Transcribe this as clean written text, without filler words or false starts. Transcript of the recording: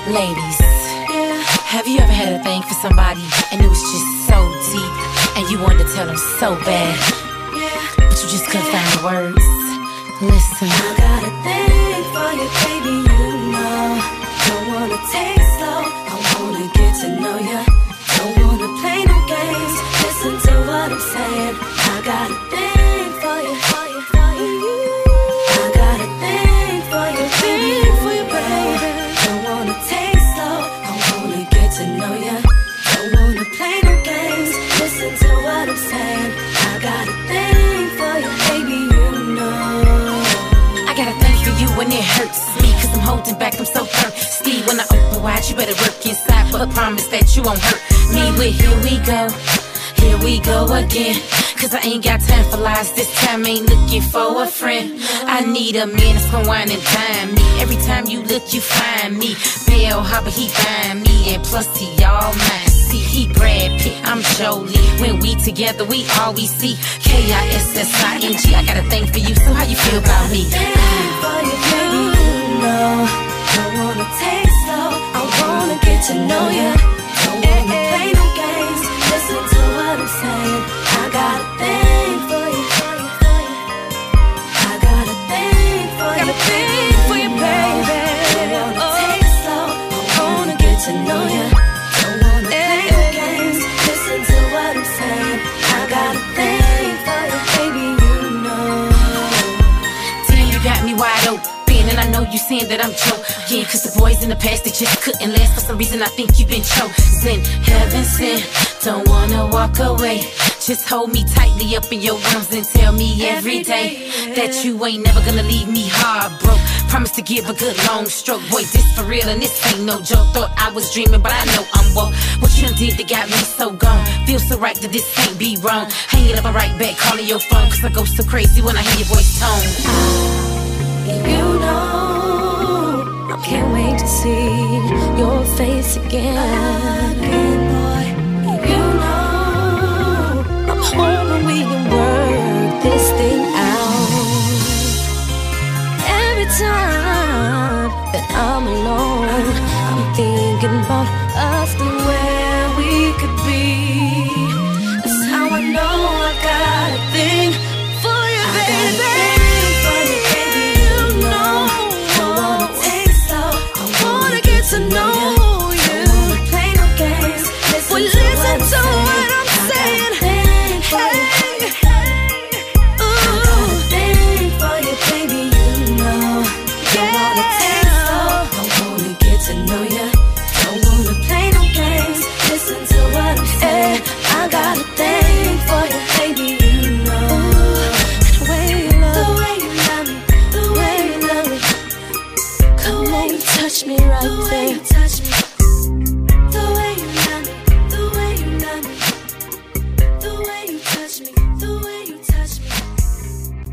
Ladies, have you ever had a thing for somebody and it was just so deep and you wanted to tell them so bad, but you just couldn't find the words? Listen, I got a thing for you, baby, you know. Don't wanna take slow, I wanna get to know ya. Don't wanna play no games, listen to what I'm saying. I got a thing for you, for you, for you. I got a thing for you, baby. Don't wanna take slow, I wanna get to know ya. Don't wanna play no games, listen to what I'm saying. I got a thing for you, baby, you know. I got a thing for you when it hurts me, cause I'm holding back, I'm so thirsty. When I open wide, you better work inside, but promise that you won't hurt me. With here we go again. Cause I ain't got time for lies, this time ain't looking for a friend. I need a man that's gon' wine and dine me. Every time you look, you find me. Bell hopper, he find me, and plus he all mine. See, he Brad Pitt, I'm Jolie. When we together, we always see Kissing. I got a thing for you, so how you feel about me? For you, baby, you know. Don't wanna take slow, I wanna get to know ya. Don't wanna play no games, listen to what I'm saying. I got a thing for you, for you, for you. I got a thing for you, baby. Don't wanna take slow, I wanna get to know ya. Don't wanna play no games, listen to what I'm saying. I got a thing for you, baby, you know. Damn, you got me wide open. And I know you saying that I'm joking, cause the boys in the past, they just couldn't last. For some reason I think you've been chosen. Heaven sent, don't wanna walk away. Just hold me tightly up in your arms and tell me every day that you ain't never gonna leave me heartbroken. Promise to give a good long stroke. Boy, this for real and this ain't no joke. Thought I was dreaming, but I know I'm woke. What you done did that got me so gone. Feel so right that this can't be wrong. Hang it up and right back, calling your phone, cause I go so crazy when I hear your voice tone. You know, I can't wait to see your face again, boy. You know, I'm hoping we can work this thing out. Every time that I'm alone, I'm thinking about us.